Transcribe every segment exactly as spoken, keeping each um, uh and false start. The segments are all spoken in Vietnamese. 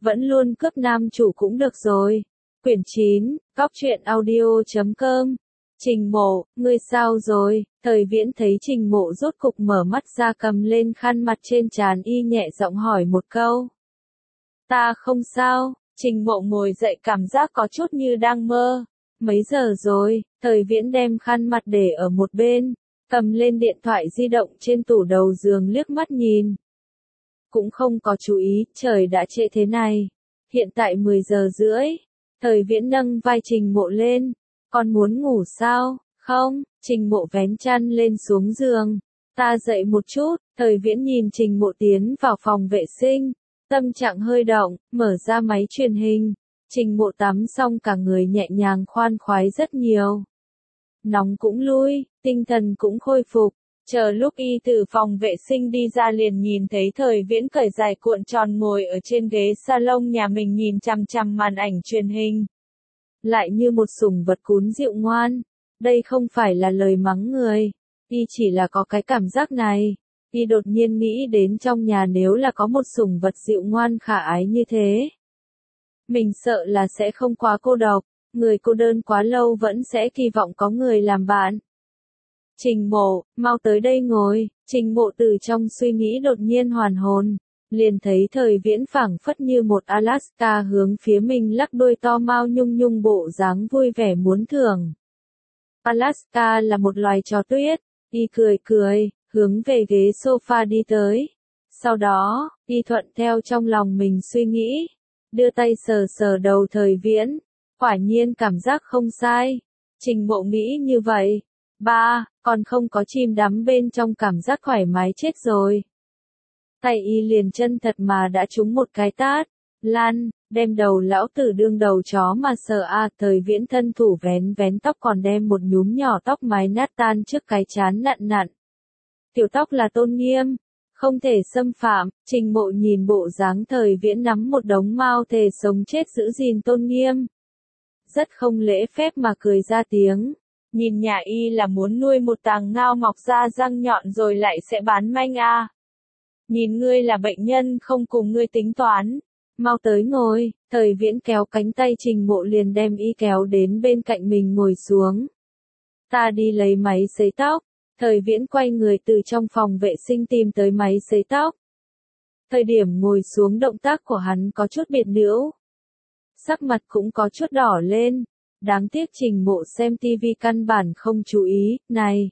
vẫn luôn cướp nam chủ cũng được rồi. Quyển chín, Cóc truyện audio chấm com. Trình Mộ, ngươi sao rồi? Thời Viễn thấy Trình Mộ rốt cục mở mắt ra, cầm lên khăn mặt trên trán y, nhẹ giọng hỏi một câu. Ta không sao. Trình Mộ ngồi dậy, cảm giác có chút như đang mơ. Mấy giờ rồi? Thời Viễn đem khăn mặt để ở một bên, cầm lên điện thoại di động trên tủ đầu giường liếc mắt nhìn. Cũng không có chú ý, trời đã trễ thế này. Hiện tại mười giờ rưỡi. Thời Viễn nâng vai Trình Mộ lên. Con muốn ngủ sao? Không. Trình Mộ vén chăn lên xuống giường. Ta dậy một chút. Thời Viễn nhìn Trình Mộ tiến vào phòng vệ sinh. Tâm trạng hơi động, mở ra máy truyền hình. Trình Mộ tắm xong cả người nhẹ nhàng khoan khoái rất nhiều. Nóng cũng lui, tinh thần cũng khôi phục. Chờ lúc y từ phòng vệ sinh đi ra liền nhìn thấy Thời Viễn cởi giày cuộn tròn ngồi ở trên ghế salon nhà mình, nhìn chằm chằm màn ảnh truyền hình. Lại như một sủng vật cún dịu ngoan. Đây không phải là lời mắng người. Y chỉ là có cái cảm giác này. Y đột nhiên nghĩ đến trong nhà nếu là có một sủng vật dịu ngoan khả ái như thế. Mình sợ là sẽ không quá cô độc. Người cô đơn quá lâu vẫn sẽ kỳ vọng có người làm bạn. Trình Mộ, mau tới đây ngồi. Trình Mộ từ trong suy nghĩ đột nhiên hoàn hồn. Liền thấy Thời Viễn phảng phất như một Alaska hướng phía mình lắc đuôi to mao nhung nhung, bộ dáng vui vẻ muốn thưởng. Alaska là một loài chó tuyết. Y cười cười, hướng về ghế sofa đi tới. Sau đó, Y thuận theo trong lòng mình suy nghĩ. Đưa tay sờ sờ đầu Thời Viễn. Quả nhiên cảm giác không sai. Trình Mộ nghĩ như vậy. Ba, còn không có chìm đắm bên trong cảm giác thoải mái chết rồi. Tay Y liền chân thật mà đã trúng một cái tát. Lan, đem đầu lão tử đương đầu chó mà sờ a. Thời Viễn thân thủ vén vén tóc, còn đem một nhúm nhỏ tóc mái nát tan trước cái chán nặn nặn. Tiểu tóc là tôn nghiêm, không thể xâm phạm. Trình Mộ nhìn bộ dáng Thời Viễn nắm một đống mao thề sống chết giữ gìn tôn nghiêm. Rất không lễ phép mà cười ra tiếng. Nhìn nhà Y là muốn nuôi một tàng ngao mọc ra răng nhọn rồi lại sẽ bán manh a. À. Nhìn ngươi là bệnh nhân, không cùng ngươi tính toán. Mau tới ngồi. Thời Viễn kéo cánh tay Trình Mộ liền đem Y kéo đến bên cạnh mình ngồi xuống. Ta đi lấy máy sấy tóc. Thời Viễn quay người từ trong phòng vệ sinh tìm tới máy sấy tóc. Thời điểm ngồi xuống, động tác của hắn có chút biệt nữ. Sắc mặt cũng có chút đỏ lên. Đáng tiếc Trình Mộ xem tivi căn bản không chú ý. Này!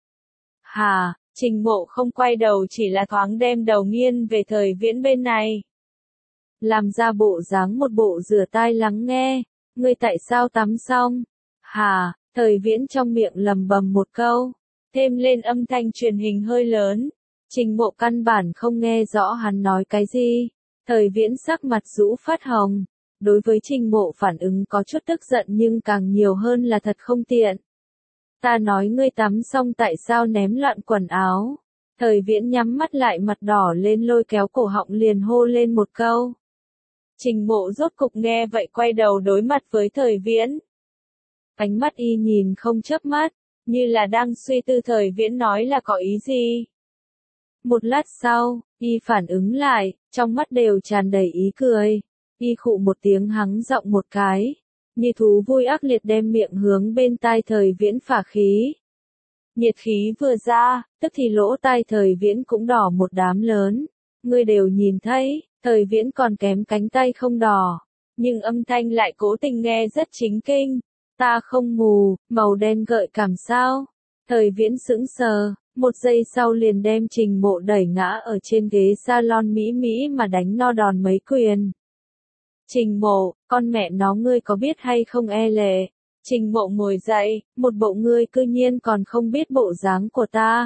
Hà! Trình Mộ không quay đầu, chỉ là thoáng đem đầu nghiêng về Thời Viễn bên này. Làm ra bộ dáng một bộ rửa tai lắng nghe. Ngươi tại sao tắm xong? Hà! Thời Viễn trong miệng lầm bầm một câu. Thêm lên âm thanh truyền hình hơi lớn. Trình Mộ căn bản không nghe rõ hắn nói cái gì. Thời Viễn sắc mặt rũ phát hồng. Đối với Trình Mộ phản ứng có chút tức giận, nhưng càng nhiều hơn là thật không tiện. Ta nói ngươi tắm xong tại sao ném loạn quần áo? Thời Viễn nhắm mắt lại, mặt đỏ lên, lôi kéo cổ họng liền hô lên một câu. Trình Mộ rốt cục nghe vậy quay đầu đối mặt với Thời Viễn. Ánh mắt Y nhìn không chớp mắt, như là đang suy tư Thời Viễn nói là có ý gì. Một lát sau, Y phản ứng lại, trong mắt đều tràn đầy ý cười. Y khụ một tiếng hắng giọng một cái. Như thú vui ác liệt đem miệng hướng bên tai Thời Viễn phả khí. Nhiệt khí vừa ra, tức thì lỗ tai Thời Viễn cũng đỏ một đám lớn. Ngươi đều nhìn thấy, Thời Viễn còn kém cánh tay không đỏ. Nhưng âm thanh lại cố tình nghe rất chính kinh. Ta không mù, màu đen gợi cảm sao? Thời Viễn sững sờ, một giây sau liền đem Trình Mộ đẩy ngã ở trên ghế salon mỹ mỹ mà đánh no đòn mấy quyền. Trình Mộ, con mẹ nó ngươi có biết hay không e lệ? Trình Mộ ngồi dậy, một bộ ngươi cư nhiên còn không biết bộ dáng của ta.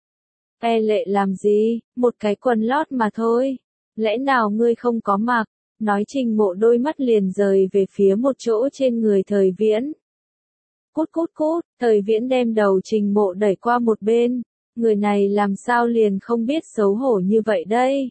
E lệ làm gì, một cái quần lót mà thôi. Lẽ nào ngươi không có mặc? Nói Trình Mộ đôi mắt liền rời về phía một chỗ trên người Thời Viễn. Cút cút cút, Thời Viễn đem đầu Trình Mộ đẩy qua một bên. Người này làm sao liền không biết xấu hổ như vậy đây?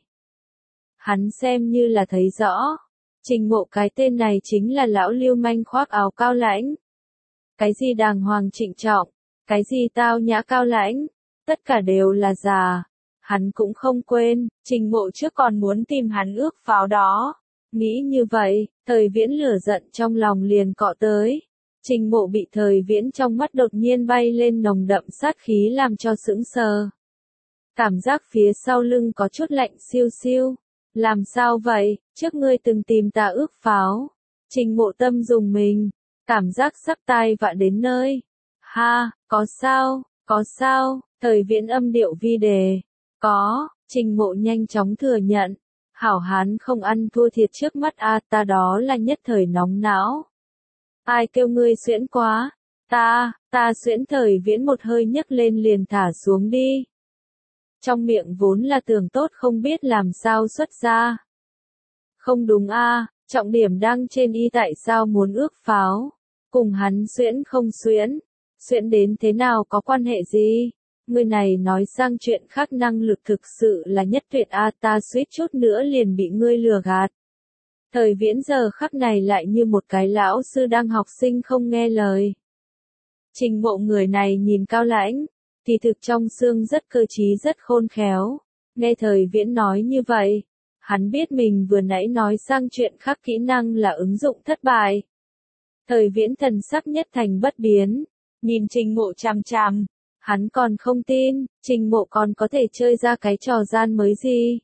Hắn xem như là thấy rõ. Trình Mộ cái tên này chính là lão lưu manh khoác áo cao lãnh. Cái gì đàng hoàng trịnh trọng, cái gì tao nhã cao lãnh, tất cả đều là giả. Hắn cũng không quên, Trình Mộ trước còn muốn tìm hắn ước pháo đó. Nghĩ như vậy, Thời Viễn lửa giận trong lòng liền cọ tới. Trình Mộ bị Thời Viễn trong mắt đột nhiên bay lên nồng đậm sát khí làm cho sững sờ. Cảm giác phía sau lưng có chút lạnh siêu siêu. Làm sao vậy, trước ngươi từng tìm ta ước pháo. Trình Mộ tâm dùng mình, cảm giác sắp tai vạ đến nơi. Ha, có sao, có sao, Thời Viễn âm điệu vi đề. Có, Trình Mộ nhanh chóng thừa nhận. Hảo hán không ăn thua thiệt trước mắt a, ta đó là nhất thời nóng não. Ai kêu ngươi xuyễn quá? Ta, ta xuyễn. Thời Viễn một hơi nhấc lên liền thả xuống đi. Trong miệng vốn là tưởng tốt không biết làm sao xuất ra. Không đúng a, trọng điểm đang trên y, tại sao muốn ước pháo? Cùng hắn xuyễn không xuyễn? Xuyễn đến thế nào có quan hệ gì? Người này nói sang chuyện khác, năng lực thực sự là nhất tuyệt a, ta suýt chút nữa liền bị ngươi lừa gạt. Thời Viễn giờ khắc này lại như một cái lão sư đang học sinh không nghe lời. Trình Mộ người này nhìn cao lãnh, kỳ thực trong xương rất cơ trí rất khôn khéo. Nghe Thời Viễn nói như vậy, hắn biết mình vừa nãy nói sang chuyện khác kỹ năng là ứng dụng thất bại. Thời Viễn thần sắc nhất thành bất biến, nhìn Trình Mộ chằm chằm. Hắn còn không tin, Trình Mộ còn có thể chơi ra cái trò gian mới gì.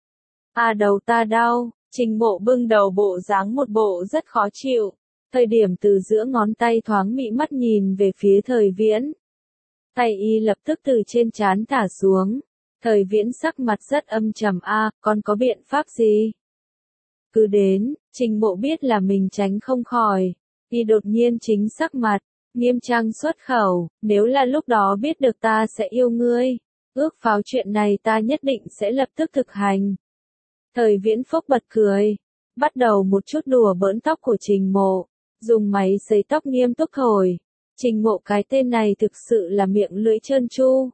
À đầu ta đau, Trình Mộ bưng đầu bộ dáng một bộ rất khó chịu. Thời điểm từ giữa ngón tay thoáng mị mắt nhìn về phía Thời Viễn. Tay y lập tức từ trên trán thả xuống. Thời Viễn sắc mặt rất âm trầm a, còn có biện pháp gì? Cứ đến, Trình Mộ biết là mình tránh không khỏi. Y đột nhiên chính sắc mặt. Nghiêm trang xuất khẩu, nếu là lúc đó biết được ta sẽ yêu ngươi, ước pháo chuyện này ta nhất định sẽ lập tức thực hành. Thời Viễn phốc bật cười, bắt đầu một chút đùa bỡn tóc của Trình Mộ, dùng máy sấy tóc nghiêm túc thổi. Trình Mộ cái tên này thực sự là miệng lưỡi trơn tru.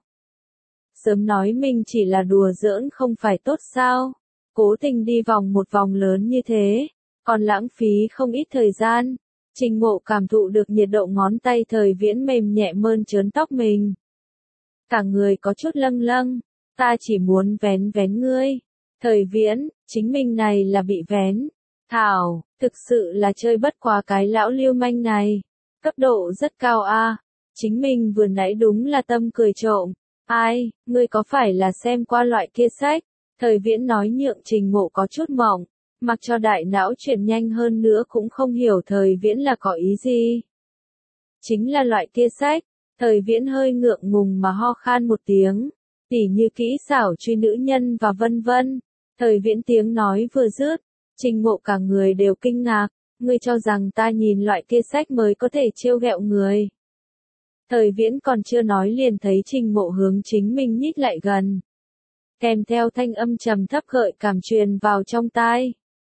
Sớm nói mình chỉ là đùa giỡn không phải tốt sao, cố tình đi vòng một vòng lớn như thế, còn lãng phí không ít thời gian. Trình Mộ cảm thụ được nhiệt độ ngón tay Thời Viễn mềm nhẹ mơn trớn tóc mình. Cả người có chút lâng lâng, ta chỉ muốn vén vén ngươi. Thời Viễn, chính mình này là bị vén. Thảo, thực sự là chơi bất quá cái lão lưu manh này. Cấp độ rất cao a. Chính mình vừa nãy đúng là tâm cười trộm. Ai, ngươi có phải là xem qua loại kia sách? Thời Viễn nói nhượng Trình Mộ có chút mỏng. Mặc cho đại não chuyển nhanh hơn nữa cũng không hiểu Thời Viễn là có ý gì. Chính là loại kia sách. Thời Viễn hơi ngượng ngùng mà ho khan một tiếng. Tỉ như kỹ xảo truy nữ nhân và vân vân. Thời Viễn tiếng nói vừa dứt, Trình Mộ cả người đều kinh ngạc. Ngươi cho rằng ta nhìn loại kia sách mới có thể trêu ghẹo người. Thời Viễn còn chưa nói liền thấy Trình Mộ hướng chính mình nhích lại gần. Kèm theo thanh âm trầm thấp gợi cảm truyền vào trong tai.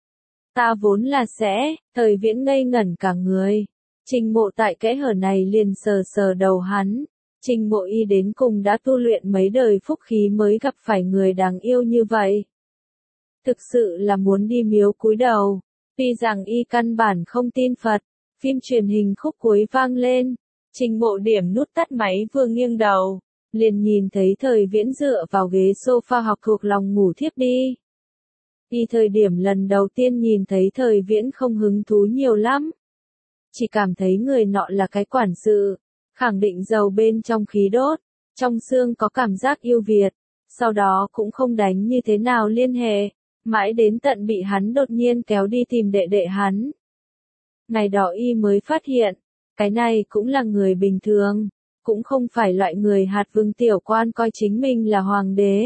Ta vốn là sẽ, Thời Viễn ngây ngẩn cả người. Trình Mộ tại kẽ hở này liền sờ sờ đầu hắn. Trình Mộ y đến cùng đã tu luyện mấy đời phúc khí mới gặp phải người đáng yêu như vậy. Thực sự là muốn đi miếu cúi đầu. Tuy rằng y căn bản không tin Phật, phim truyền hình khúc cuối vang lên. Trình Mộ điểm nút tắt máy vừa nghiêng đầu, liền nhìn thấy Thời Viễn dựa vào ghế sofa học thuộc lòng ngủ thiếp đi. Y thời điểm lần đầu tiên nhìn thấy Thời Viễn không hứng thú nhiều lắm. Chỉ cảm thấy người nọ là cái quản sự, khẳng định giàu bên trong khí đốt, trong xương có cảm giác yêu Việt, sau đó cũng không đánh như thế nào liên hệ, mãi đến tận bị hắn đột nhiên kéo đi tìm đệ đệ hắn. Ngày đó y mới phát hiện, cái này cũng là người bình thường, cũng không phải loại người hạt vương tiểu quan coi chính mình là hoàng đế.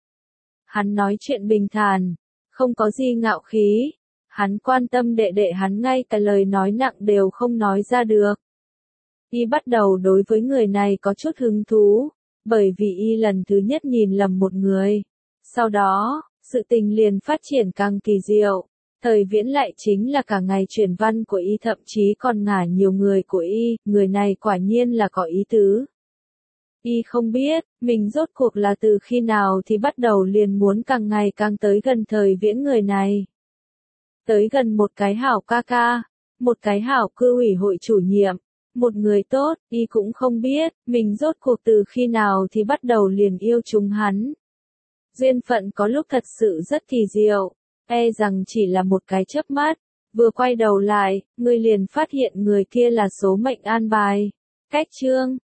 Hắn nói chuyện bình thản, không có gì ngạo khí, hắn quan tâm đệ đệ hắn ngay cả lời nói nặng đều không nói ra được. Y bắt đầu đối với người này có chút hứng thú, bởi vì y lần thứ nhất nhìn lầm một người. Sau đó, sự tình liền phát triển càng kỳ diệu. Thời Viễn lại chính là cả ngày truyền văn của y, thậm chí còn ngả nhiều người của y, người này quả nhiên là có ý tứ. Y không biết, mình rốt cuộc là từ khi nào thì bắt đầu liền muốn càng ngày càng tới gần Thời Viễn người này. Tới gần một cái hảo ca ca, một cái hảo cư ủy hội chủ nhiệm, một người tốt, y cũng không biết, mình rốt cuộc từ khi nào thì bắt đầu liền yêu chúng hắn. Duyên phận có lúc thật sự rất kỳ diệu. E rằng chỉ là một cái chớp mắt, vừa quay đầu lại, ngươi liền phát hiện người kia là số mệnh an bài. Cách chương